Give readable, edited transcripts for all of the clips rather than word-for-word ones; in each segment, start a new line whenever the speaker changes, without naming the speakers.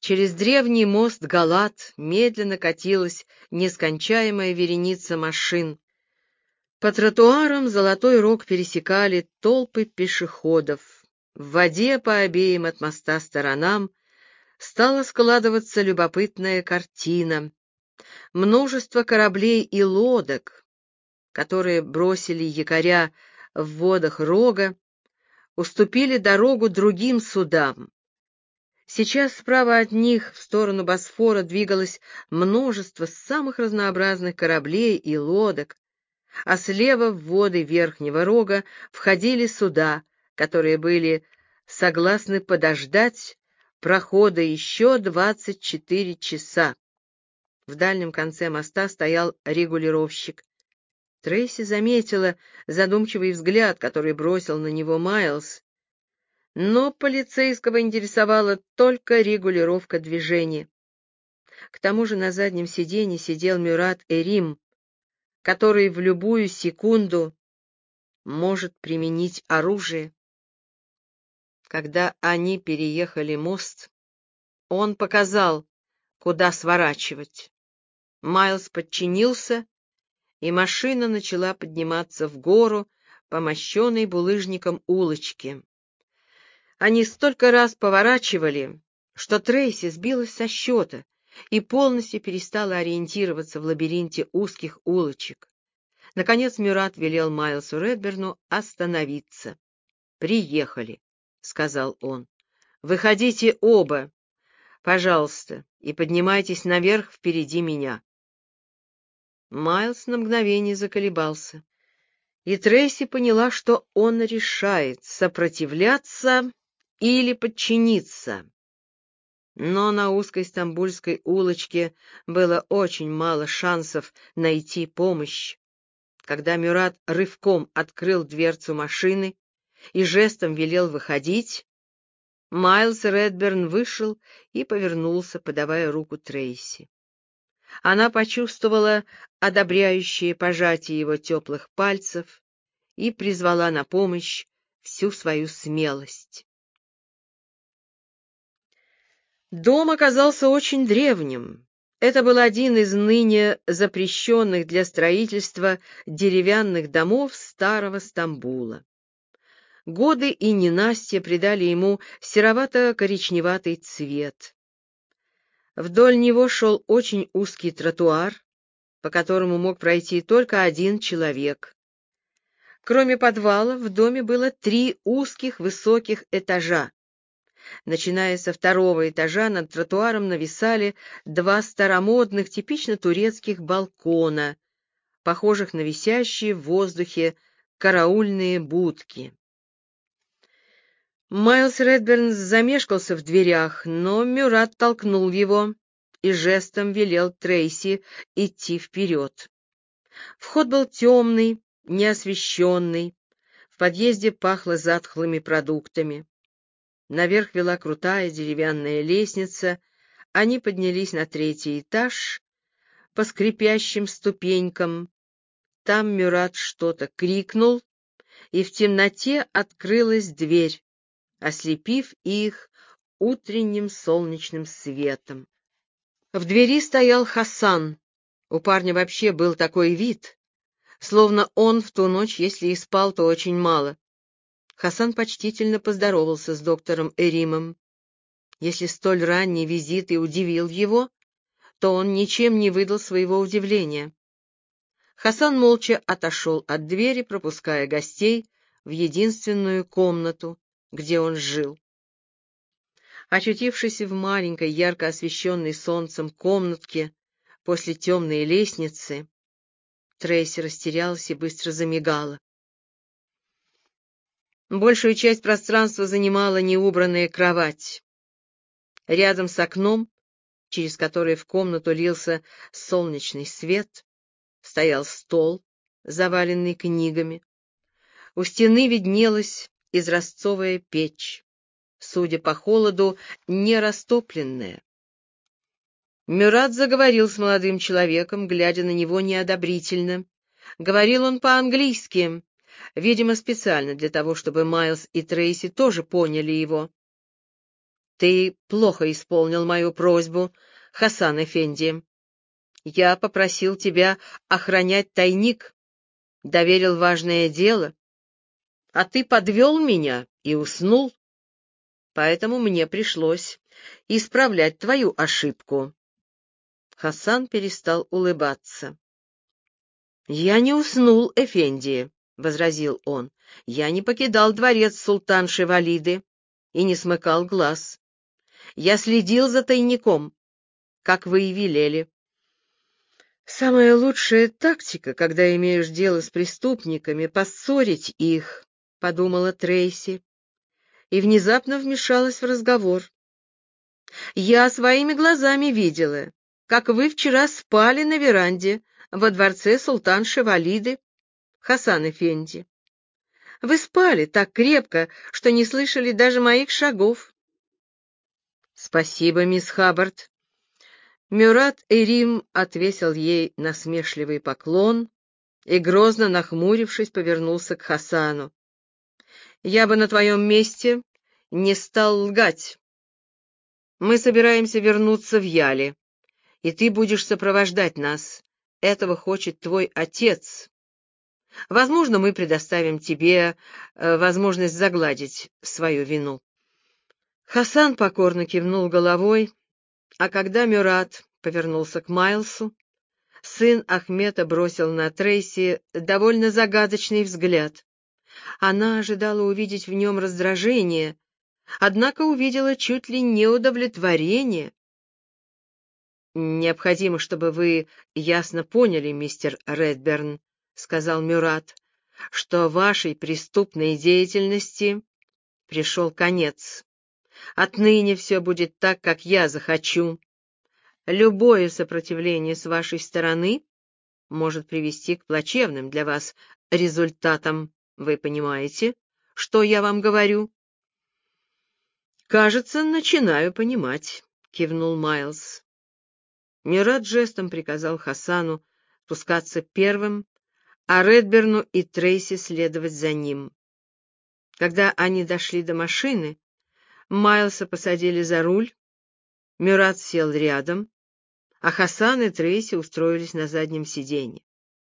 Через древний мост Галат медленно катилась нескончаемая вереница машин. По тротуарам Золотой Рог пересекали толпы пешеходов. В воде по обеим от моста сторонам стала складываться любопытная картина. Множество кораблей и лодок, которые бросили якоря в водах Рога, уступили дорогу другим судам. Сейчас справа от них в сторону Босфора двигалось множество самых разнообразных кораблей и лодок, а слева в воды Верхнего Рога входили суда, которые были согласны подождать прохода еще 24 часа. В дальнем конце моста стоял регулировщик. Трейси заметила задумчивый взгляд, который бросил на него Майлз, но полицейского интересовала только регулировка движения. К тому же на заднем сиденье сидел Мюрат Эрим, который в любую секунду может применить оружие. Когда они переехали мост, он показал, куда сворачивать. Майлз подчинился, и машина начала подниматься в гору по мощенной булыжником улочке. Они столько раз поворачивали, что Трейси сбилась со счета и полностью перестала ориентироваться в лабиринте узких улочек. Наконец Мюрат велел Майлсу Редберну остановиться. «Приехали», — сказал он. «Выходите оба, пожалуйста, и поднимайтесь наверх впереди меня». Майлс на мгновение заколебался, и Трейси поняла, что он решает сопротивляться или подчиниться. Но на узкой стамбульской улочке было очень мало шансов найти помощь. Когда Мюрат рывком открыл дверцу машины и жестом велел выходить, Майлз Редберн вышел и повернулся, подавая руку Трейси. Она почувствовала одобряющее пожатие его теплых пальцев и призвала на помощь всю свою смелость. Дом оказался очень древним. Это был один из ныне запрещенных для строительства деревянных домов старого Стамбула. Годы и ненастья придали ему серовато-коричневатый цвет. Вдоль него шел очень узкий тротуар, по которому мог пройти только один человек. Кроме подвала, в доме было 3 узких высоких этажа. Начиная со 2-го этажа над тротуаром нависали 2 старомодных, типично турецких балкона, похожих на висящие в воздухе караульные будки. Майлз Редберн замешкался в дверях, но Мюрат толкнул его и жестом велел Трейси идти вперед. Вход был темный, неосвещенный, в подъезде пахло затхлыми продуктами. Наверх вела крутая деревянная лестница, они поднялись на 3-й этаж по скрипящим ступенькам. Там Мюрат что-то крикнул, и в темноте открылась дверь, ослепив их утренним солнечным светом. В двери стоял Хасан. У парня вообще был такой вид, словно он в ту ночь, если и спал, то очень мало. Хасан почтительно поздоровался с доктором Эримом. Если столь ранний визит и удивил его, то он ничем не выдал своего удивления. Хасан молча отошел от двери, пропуская гостей в единственную комнату, где он жил. Очутившись в маленькой, ярко освещенной солнцем комнатке после темной лестницы, Трейси растерялась и быстро замигала. Большую часть пространства занимала неубранная кровать. Рядом с окном, через которое в комнату лился солнечный свет, стоял стол, заваленный книгами. У стены виднелась изразцовая печь, судя по холоду, не растопленная. Мюрат заговорил с молодым человеком, глядя на него неодобрительно. Говорил он по-английски, видимо, специально для того, чтобы Майлз и Трейси тоже поняли его. Ты плохо исполнил мою просьбу, Хасан Эфенди. Я попросил тебя охранять тайник, доверил важное дело, а ты подвел меня и уснул, поэтому мне пришлось исправлять твою ошибку. Хасан перестал улыбаться. «Я не уснул, Эфенди», — возразил он. «Я не покидал дворец султанши Валиды и не смыкал глаз. Я следил за тайником, как вы и велели». «Самая лучшая тактика, когда имеешь дело с преступниками, поссорить их», — подумала Трейси, и внезапно вмешалась в разговор. «Я своими глазами видела, как вы вчера спали на веранде во дворце султанши Валиды, Хасан Эфенди. Вы спали так крепко, что не слышали даже моих шагов». «Спасибо, мисс Хаббард». Мюрат Эрим отвесил ей насмешливый поклон и, грозно нахмурившись, повернулся к Хасану. «Я бы на твоем месте не стал лгать. Мы собираемся вернуться в Яле, и ты будешь сопровождать нас. Этого хочет твой отец. Возможно, мы предоставим тебе возможность загладить свою вину». Хасан покорно кивнул головой, а когда Мюрат повернулся к Майлсу, сын Ахмета бросил на Трейси довольно загадочный взгляд. Она ожидала увидеть в нем раздражение, однако увидела чуть ли не удовлетворение. «Необходимо, чтобы вы ясно поняли, мистер Редберн», — сказал Мюрат, — «что вашей преступной деятельности пришел конец. Отныне все будет так, как я захочу. Любое сопротивление с вашей стороны может привести к плачевным для вас результатам. Вы понимаете, что я вам говорю?» «Кажется, начинаю понимать», — кивнул Майлз. Мюрат жестом приказал Хасану спускаться первым, а Редберну и Трейси следовать за ним. Когда они дошли до машины, Майлса посадили за руль, Мюрат сел рядом, а Хасан и Трейси устроились на заднем сиденье.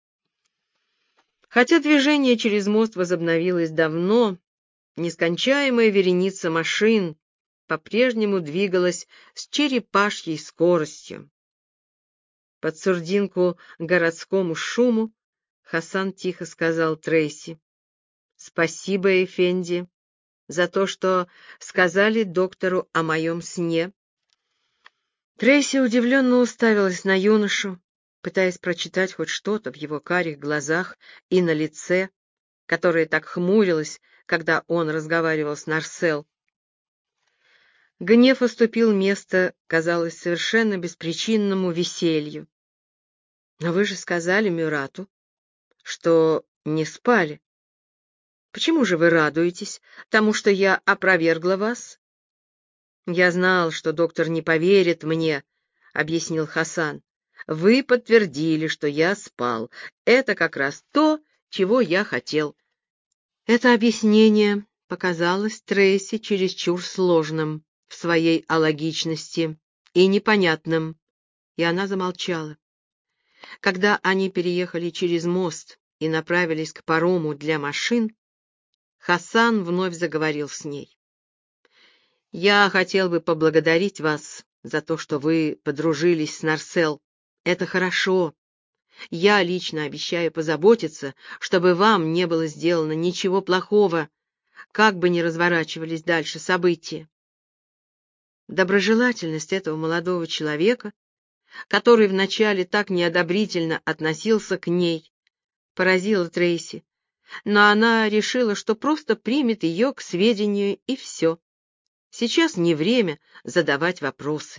Хотя движение через мост возобновилось давно, нескончаемая вереница машин по-прежнему двигалась с черепашьей скоростью. Под сурдинку городскому шуму Хасан тихо сказал Трейси: «Спасибо, Эфенди, за то, что сказали доктору о моем сне». Трейси удивленно уставилась на юношу, пытаясь прочитать хоть что-то в его карих глазах и на лице, которое так хмурилось, когда он разговаривал с Нарсел. Гнев уступил место, казалось, совершенно беспричинному веселью. «Но вы же сказали Мюрату, что не спали. Почему же вы радуетесь тому, что я опровергла вас?» «Я знал, что доктор не поверит мне», — объяснил Хасан. «Вы подтвердили, что я спал. Это как раз то, чего я хотел». Это объяснение показалось Трейси чересчур сложным в своей алогичности и непонятным, и она замолчала. Когда они переехали через мост и направились к парому для машин, Хасан вновь заговорил с ней. «Я хотел бы поблагодарить вас за то, что вы подружились с Нарсел. Это хорошо. Я лично обещаю позаботиться, чтобы вам не было сделано ничего плохого, как бы ни разворачивались дальше события». Доброжелательность этого молодого человека, который вначале так неодобрительно относился к ней, поразила Трейси, но она решила, что просто примет ее к сведению, и все. Сейчас не время задавать вопросы.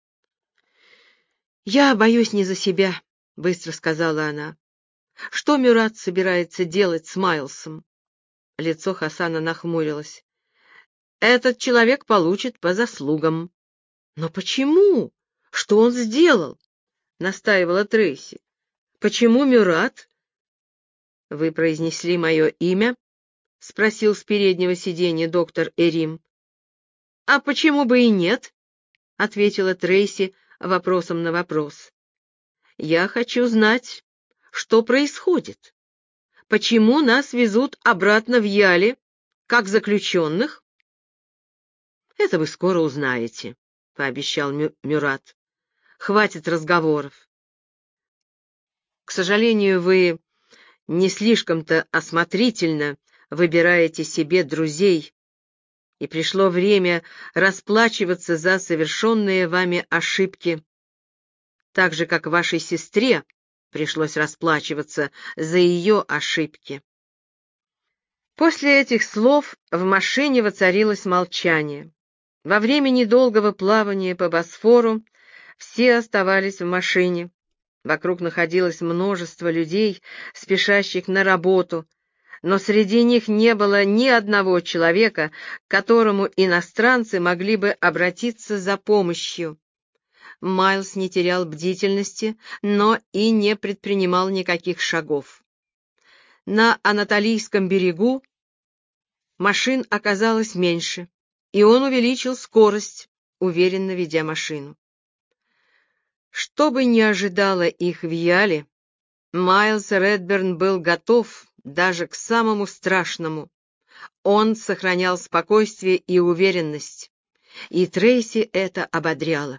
«Я боюсь не за себя», — быстро сказала она. «Что Мюрат собирается делать с Майлсом?» Лицо Хасана нахмурилось. «Этот человек получит по заслугам». «Но почему? Что он сделал?» — настаивала Трейси. «Почему Мюрат?» «Вы произнесли мое имя?» — спросил с переднего сиденья доктор Эрим. «А почему бы и нет?» — ответила Трейси вопросом на вопрос. «Я хочу знать, что происходит. Почему нас везут обратно в Яле, как заключенных?» «Это вы скоро узнаете», — пообещал Мюрат. «Хватит разговоров. К сожалению, вы не слишком-то осмотрительно выбираете себе друзей, и пришло время расплачиваться за совершенные вами ошибки, так же, как вашей сестре пришлось расплачиваться за ее ошибки». После этих слов в машине воцарилось молчание. Во время недолгого плавания по Босфору все оставались в машине. Вокруг находилось множество людей, спешащих на работу, но среди них не было ни одного человека, к которому иностранцы могли бы обратиться за помощью. Майлз не терял бдительности, но и не предпринимал никаких шагов. На Анатолийском берегу машин оказалось меньше, и он увеличил скорость, уверенно ведя машину. Что бы ни ожидало их в Яле, Майлз Редберн был готов даже к самому страшному. Он сохранял спокойствие и уверенность, и Трейси это ободряло.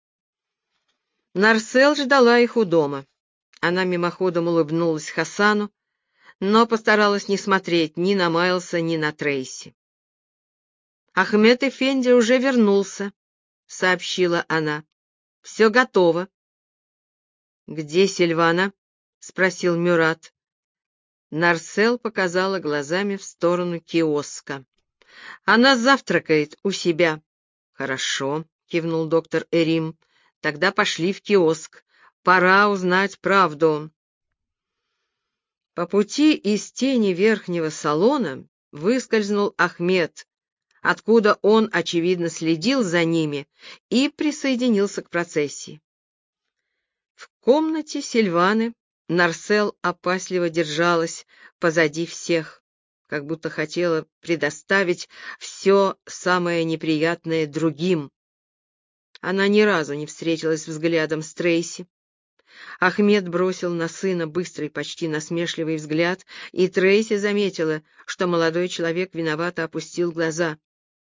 Нарсел ждала их у дома. Она мимоходом улыбнулась Хасану, но постаралась не смотреть ни на Майлса, ни на Трейси. «Ахмед Эфенди уже вернулся», — сообщила она. «Все готово». «Где Сильвана?» — спросил Мюрат. Нарсел показала глазами в сторону киоска. «Она завтракает у себя». «Хорошо», — кивнул доктор Эрим. «Тогда пошли в киоск. Пора узнать правду». По пути из тени верхнего салона выскользнул Ахмед, откуда он, очевидно, следил за ними и присоединился к процессии. В комнате Сильваны Нарсел опасливо держалась позади всех, как будто хотела предоставить все самое неприятное другим. Она ни разу не встретилась взглядом с Трейси. Ахмед бросил на сына быстрый, почти насмешливый взгляд, и Трейси заметила, что молодой человек виновато опустил глаза.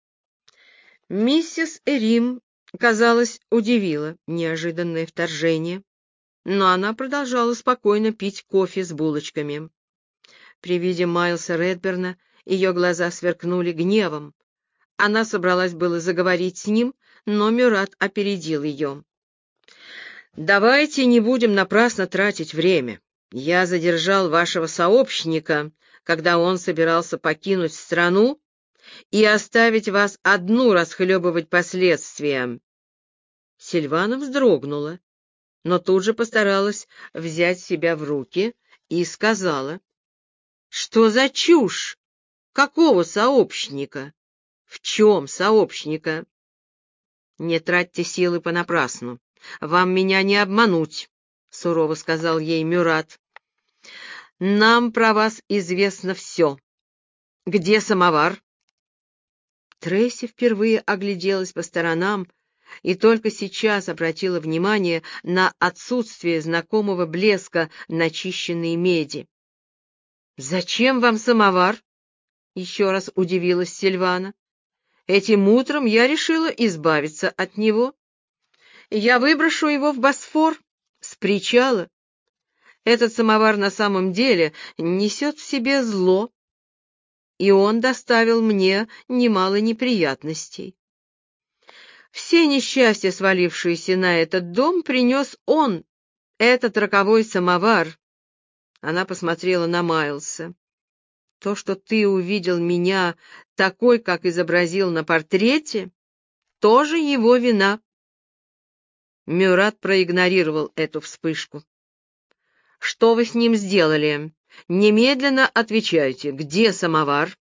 Миссис Эрим, казалось, удивила неожиданное вторжение, но она продолжала спокойно пить кофе с булочками. При виде Майлса Редберна ее глаза сверкнули гневом. Она собралась было заговорить с ним, но Мюрат опередил ее. «Давайте не будем напрасно тратить время. Я задержал вашего сообщника, когда он собирался покинуть страну, и оставить вас одну расхлебывать последствия». Сильвана вздрогнула, но тут же постаралась взять себя в руки и сказала: «Что за чушь? Какого сообщника? В чем сообщника?» «Не тратьте силы понапрасну. Вам меня не обмануть», — сурово сказал ей Мюрат. «Нам про вас известно все. Где самовар?» Трейси впервые огляделась по сторонам и только сейчас обратила внимание на отсутствие знакомого блеска начищенной меди. «Зачем вам самовар?» — еще раз удивилась Сильвана. «Этим утром я решила избавиться от него. Я выброшу его в Босфор с причала. Этот самовар на самом деле несет в себе зло, и он доставил мне немало неприятностей. Все несчастья, свалившиеся на этот дом, принес он, этот роковой самовар». Она посмотрела на Майлса. «То, что ты увидел меня такой, как изобразил на портрете, тоже его вина». Мюрат проигнорировал эту вспышку. «Что вы с ним сделали? Немедленно отвечайте, где самовар?»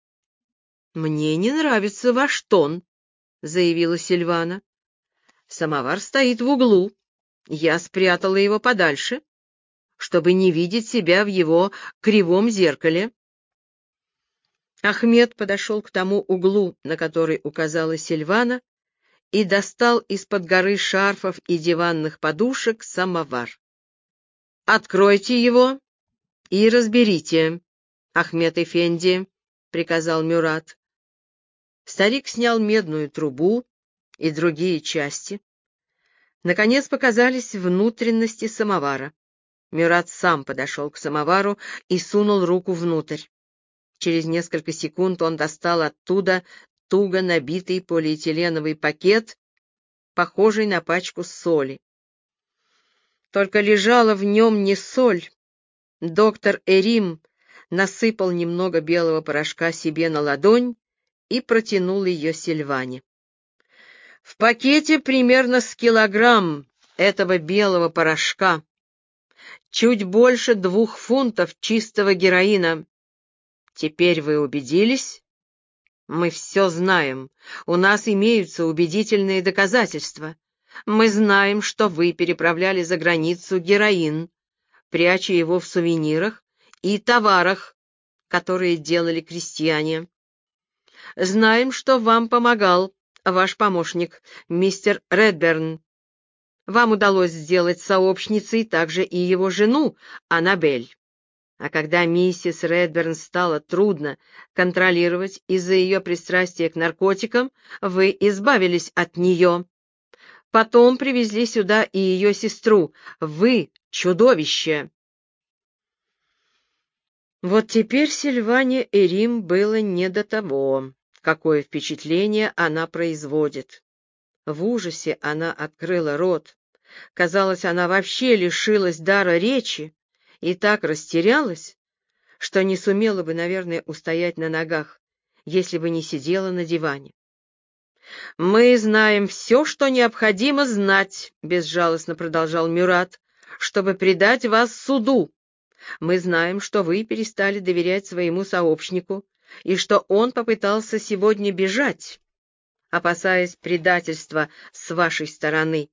«Мне не нравится ваш тон», — заявила Сильвана. «Самовар стоит в углу. Я спрятала его подальше, чтобы не видеть себя в его кривом зеркале». Ахмед подошел к тому углу, на который указала Сильвана, и достал из-под горы шарфов и диванных подушек самовар. «Откройте его и разберите, Ахмед эфенди», — приказал Мюрат. Старик снял медную трубу и другие части. Наконец показались внутренности самовара. Мюрат сам подошел к самовару и сунул руку внутрь. Через несколько секунд он достал оттуда туго набитый полиэтиленовый пакет, похожий на пачку соли. Только лежала в нем не соль. Доктор Эрим насыпал немного белого порошка себе на ладонь и протянул ее Сильване. В пакете примерно с килограмм этого белого порошка, чуть больше 2 фунтов чистого героина. Теперь вы убедились? Мы все знаем. У нас имеются убедительные доказательства. Мы знаем, что вы переправляли за границу героин, пряча его в сувенирах и товарах, которые делали крестьяне. Знаем, что вам помогал ваш помощник, мистер Редберн. Вам удалось сделать сообщницей также и его жену, Аннабель. А когда миссис Редберн стало трудно контролировать из-за ее пристрастия к наркотикам, вы избавились от нее. Потом привезли сюда и ее сестру. Вы — чудовище!» Вот теперь Сильване Эрим было не до того, какое впечатление она производит. В ужасе она открыла рот. Казалось, она вообще лишилась дара речи и так растерялась, что не сумела бы, наверное, устоять на ногах, если бы не сидела на диване. «Мы знаем все, что необходимо знать», — безжалостно продолжал Мюрат, «чтобы предать вас суду. Мы знаем, что вы перестали доверять своему сообщнику и что он попытался сегодня бежать, опасаясь предательства с вашей стороны».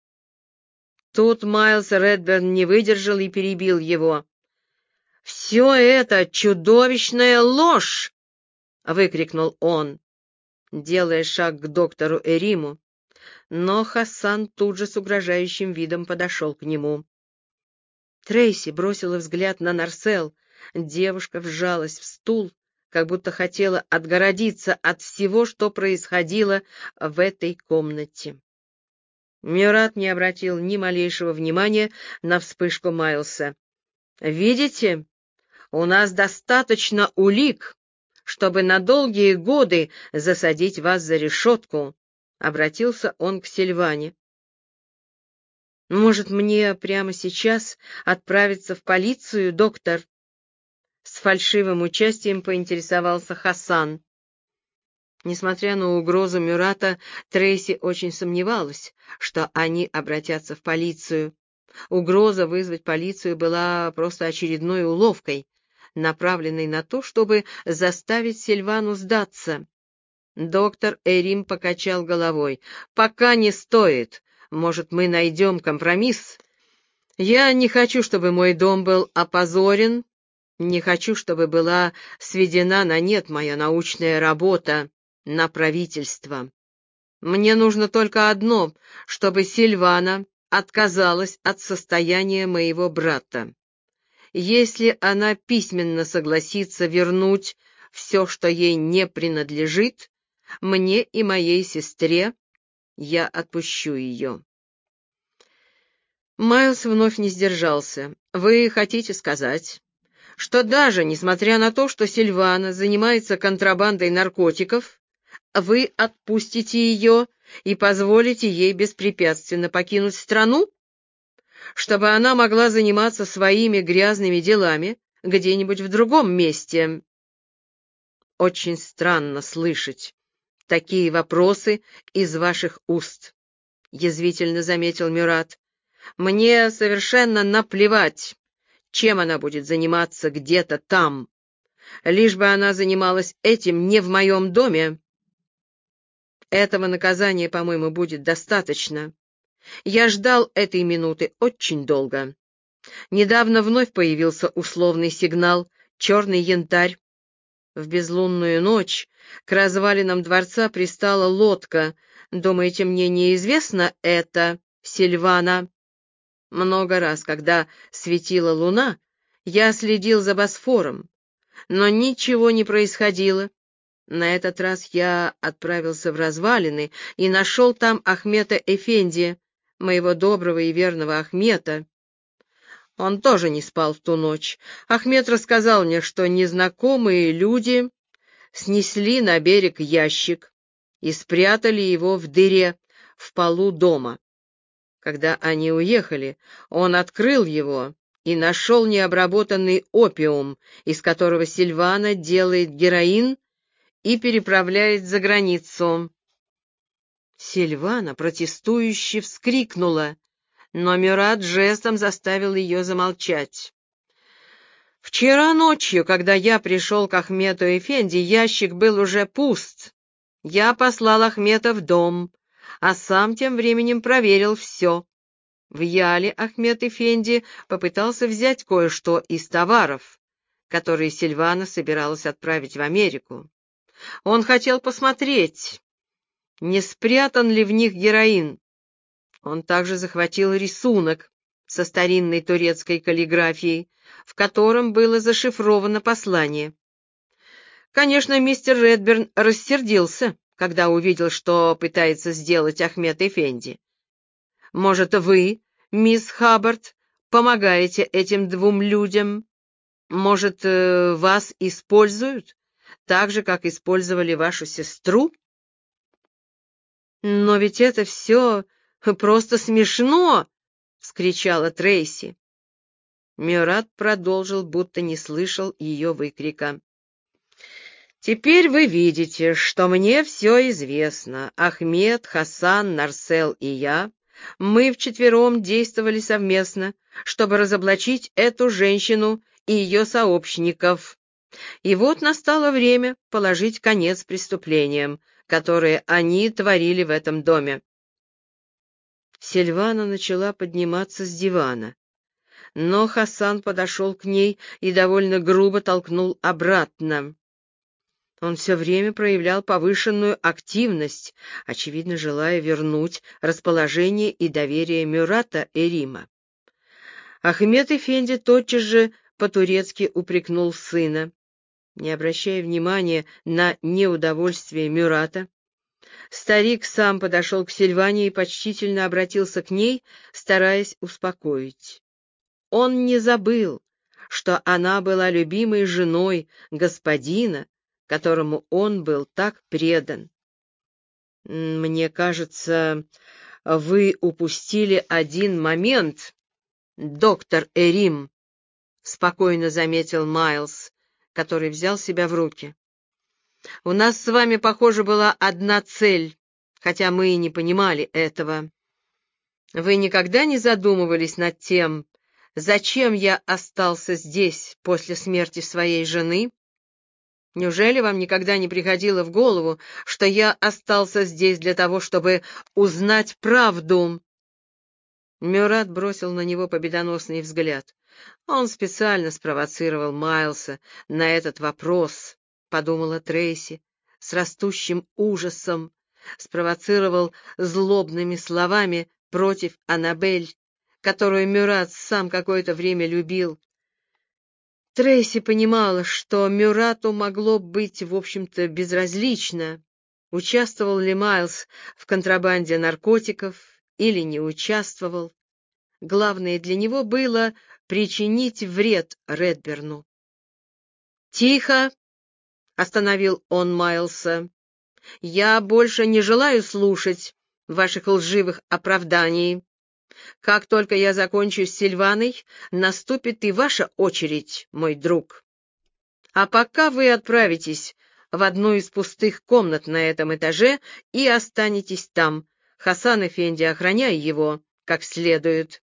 Тут Майлз Редберн не выдержал и перебил его. «Все это чудовищная ложь!» — выкрикнул он, делая шаг к доктору Эриму, но Хасан тут же с угрожающим видом подошел к нему. Трейси бросила взгляд на Нарсел. Девушка вжалась в стул, как будто хотела отгородиться от всего, что происходило в этой комнате. Мюрат не обратил ни малейшего внимания на вспышку Майлса. «Видите, у нас достаточно улик, чтобы на долгие годы засадить вас за решетку», — обратился он к Сильване. «Может, мне прямо сейчас отправиться в полицию, доктор?» С фальшивым участием поинтересовался Хасан. Несмотря на угрозу Мюрата, Трейси очень сомневалась, что они обратятся в полицию. Угроза вызвать полицию была просто очередной уловкой, направленной на то, чтобы заставить Сильвану сдаться. Доктор Эрим покачал головой. «Пока не стоит. Может, мы найдем компромисс? Я не хочу, чтобы мой дом был опозорен, не хочу, чтобы была сведена на нет моя научная работа на правительство. Мне нужно только одно, чтобы Сильвана отказалась от состояния моего брата. Если она письменно согласится вернуть все, что ей не принадлежит, мне и моей сестре, я отпущу ее». Майлз вновь не сдержался. «Вы хотите сказать, что даже несмотря на то, что Сильвана занимается контрабандой наркотиков, вы отпустите ее и позволите ей беспрепятственно покинуть страну, чтобы она могла заниматься своими грязными делами где-нибудь в другом месте?» «Очень странно слышать такие вопросы из ваших уст», — язвительно заметил Мюрат. «Мне совершенно наплевать, чем она будет заниматься где-то там, лишь бы она занималась этим не в моем доме. Этого наказания, по-моему, будет достаточно. Я ждал этой минуты очень долго. Недавно вновь появился условный сигнал «Черный янтарь». В безлунную ночь к развалинам дворца пристала лодка. Думаете, мне неизвестно это, Сильвана? Много раз, когда светила луна, я следил за Босфором, но ничего не происходило. На этот раз я отправился в развалины и нашел там Ахмета Эфенди, моего доброго и верного Ахмета. Он тоже не спал в ту ночь. Ахмед рассказал мне, что незнакомые люди снесли на берег ящик и спрятали его в дыре в полу дома. Когда они уехали, он открыл его и нашел необработанный опиум, из которого Сильвана делает героин и переправляет за границу. Сильвана протестующе вскрикнула, но Мюрат жестом заставил ее замолчать. «Вчера ночью, когда я пришел к Ахмету Эфенди, ящик был уже пуст. Я послал Ахмета в дом, а сам тем временем проверил все. В Яле Ахмет Эфенди попытался взять кое-что из товаров, которые Сильвана собиралась отправить в Америку. Он хотел посмотреть, не спрятан ли в них героин. Он также захватил рисунок со старинной турецкой каллиграфией, в котором было зашифровано послание. Конечно, мистер Редберн рассердился, когда увидел, что пытается сделать Ахмет Эфенди. Может, вы, мисс Хаббард, помогаете этим двум людям? Может, вас используют, так же, как использовали вашу сестру? Но ведь это все просто смешно! — вскричала Трейси. Мюрат продолжил, будто не слышал ее выкрика. «Теперь вы видите, что мне все известно. Ахмед, Хасан, Нарсел и я, мы вчетвером действовали совместно, чтобы разоблачить эту женщину и ее сообщников. И вот настало время положить конец преступлениям, которые они творили в этом доме». Сильвана начала подниматься с дивана, но Хасан подошел к ней и довольно грубо толкнул обратно. Он все время проявлял повышенную активность, очевидно, желая вернуть расположение и доверие Мюрата Эрима. Ахмед Эфенди тотчас же по-турецки упрекнул сына. Не обращая внимания на неудовольствие Мюрата, старик сам подошел к Сильване и почтительно обратился к ней, стараясь успокоить. Он не забыл, что она была любимой женой господина, которому он был так предан. «Мне кажется, вы упустили один момент, доктор Эрим», — спокойно заметил Майлз, который взял себя в руки. «У нас с вами, похоже, была одна цель, хотя мы и не понимали этого. Вы никогда не задумывались над тем, зачем я остался здесь после смерти своей жены? Неужели вам никогда не приходило в голову, что я остался здесь для того, чтобы узнать правду?» Мюрат бросил на него победоносный взгляд. Он специально спровоцировал Майлса на этот вопрос, подумала Трейси, с растущим ужасом, спровоцировал злобными словами против Аннабель, которую Мюрат сам какое-то время любил. Трейси понимала, что Мюрату могло быть, в общем-то, безразлично, участвовал ли Майлз в контрабанде наркотиков или не участвовал. Главное для него было причинить вред Редберну. «Тихо!» — остановил он Майлса. «Я больше не желаю слушать ваших лживых оправданий. Как только я закончу с Сильваной, наступит и ваша очередь, мой друг. А пока вы отправитесь в одну из пустых комнат на этом этаже и останетесь там. Хасан Эфенди, охраняй его как следует».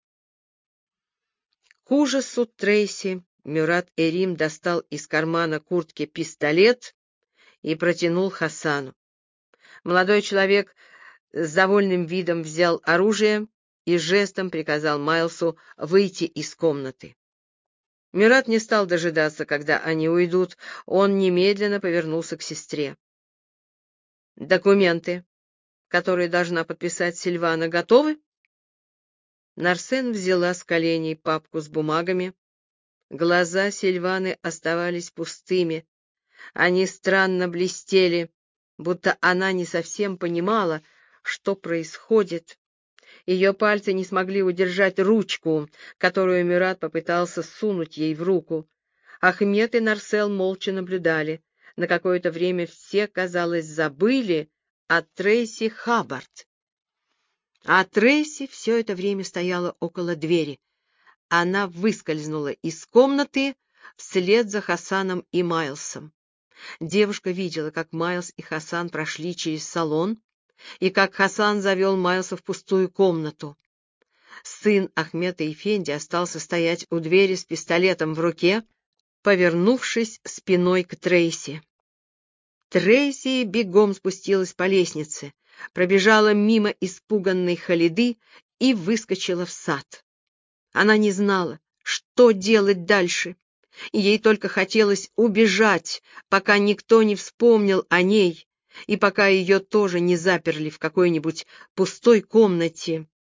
К ужасу Трейси Мюрат Эрим достал из кармана куртки пистолет и протянул Хасану. Молодой человек с довольным видом взял оружие и жестом приказал Майлсу выйти из комнаты. Мират не стал дожидаться, когда они уйдут. Он немедленно повернулся к сестре. «Документы, которые должна подписать Сильвана, готовы?» Нарсен взяла с коленей папку с бумагами. Глаза Сильваны оставались пустыми. Они странно блестели, будто она не совсем понимала, что происходит. Ее пальцы не смогли удержать ручку, которую Мират попытался сунуть ей в руку. Ахмед и Нарсел молча наблюдали. На какое-то время все, казалось, забыли о Трейси Хаббард. А Трейси все это время стояла около двери. Она выскользнула из комнаты вслед за Хасаном и Майлсом. Девушка видела, как Майлс и Хасан прошли через салон, и как Хасан завел Майлса в пустую комнату. Сын Ахмета Эфенди остался стоять у двери с пистолетом в руке, повернувшись спиной к Трейси. Трейси бегом спустилась по лестнице, пробежала мимо испуганной Халиды и выскочила в сад. Она не знала, что делать дальше, и ей только хотелось убежать, пока никто не вспомнил о ней, и пока ее тоже не заперли в какой-нибудь пустой комнате.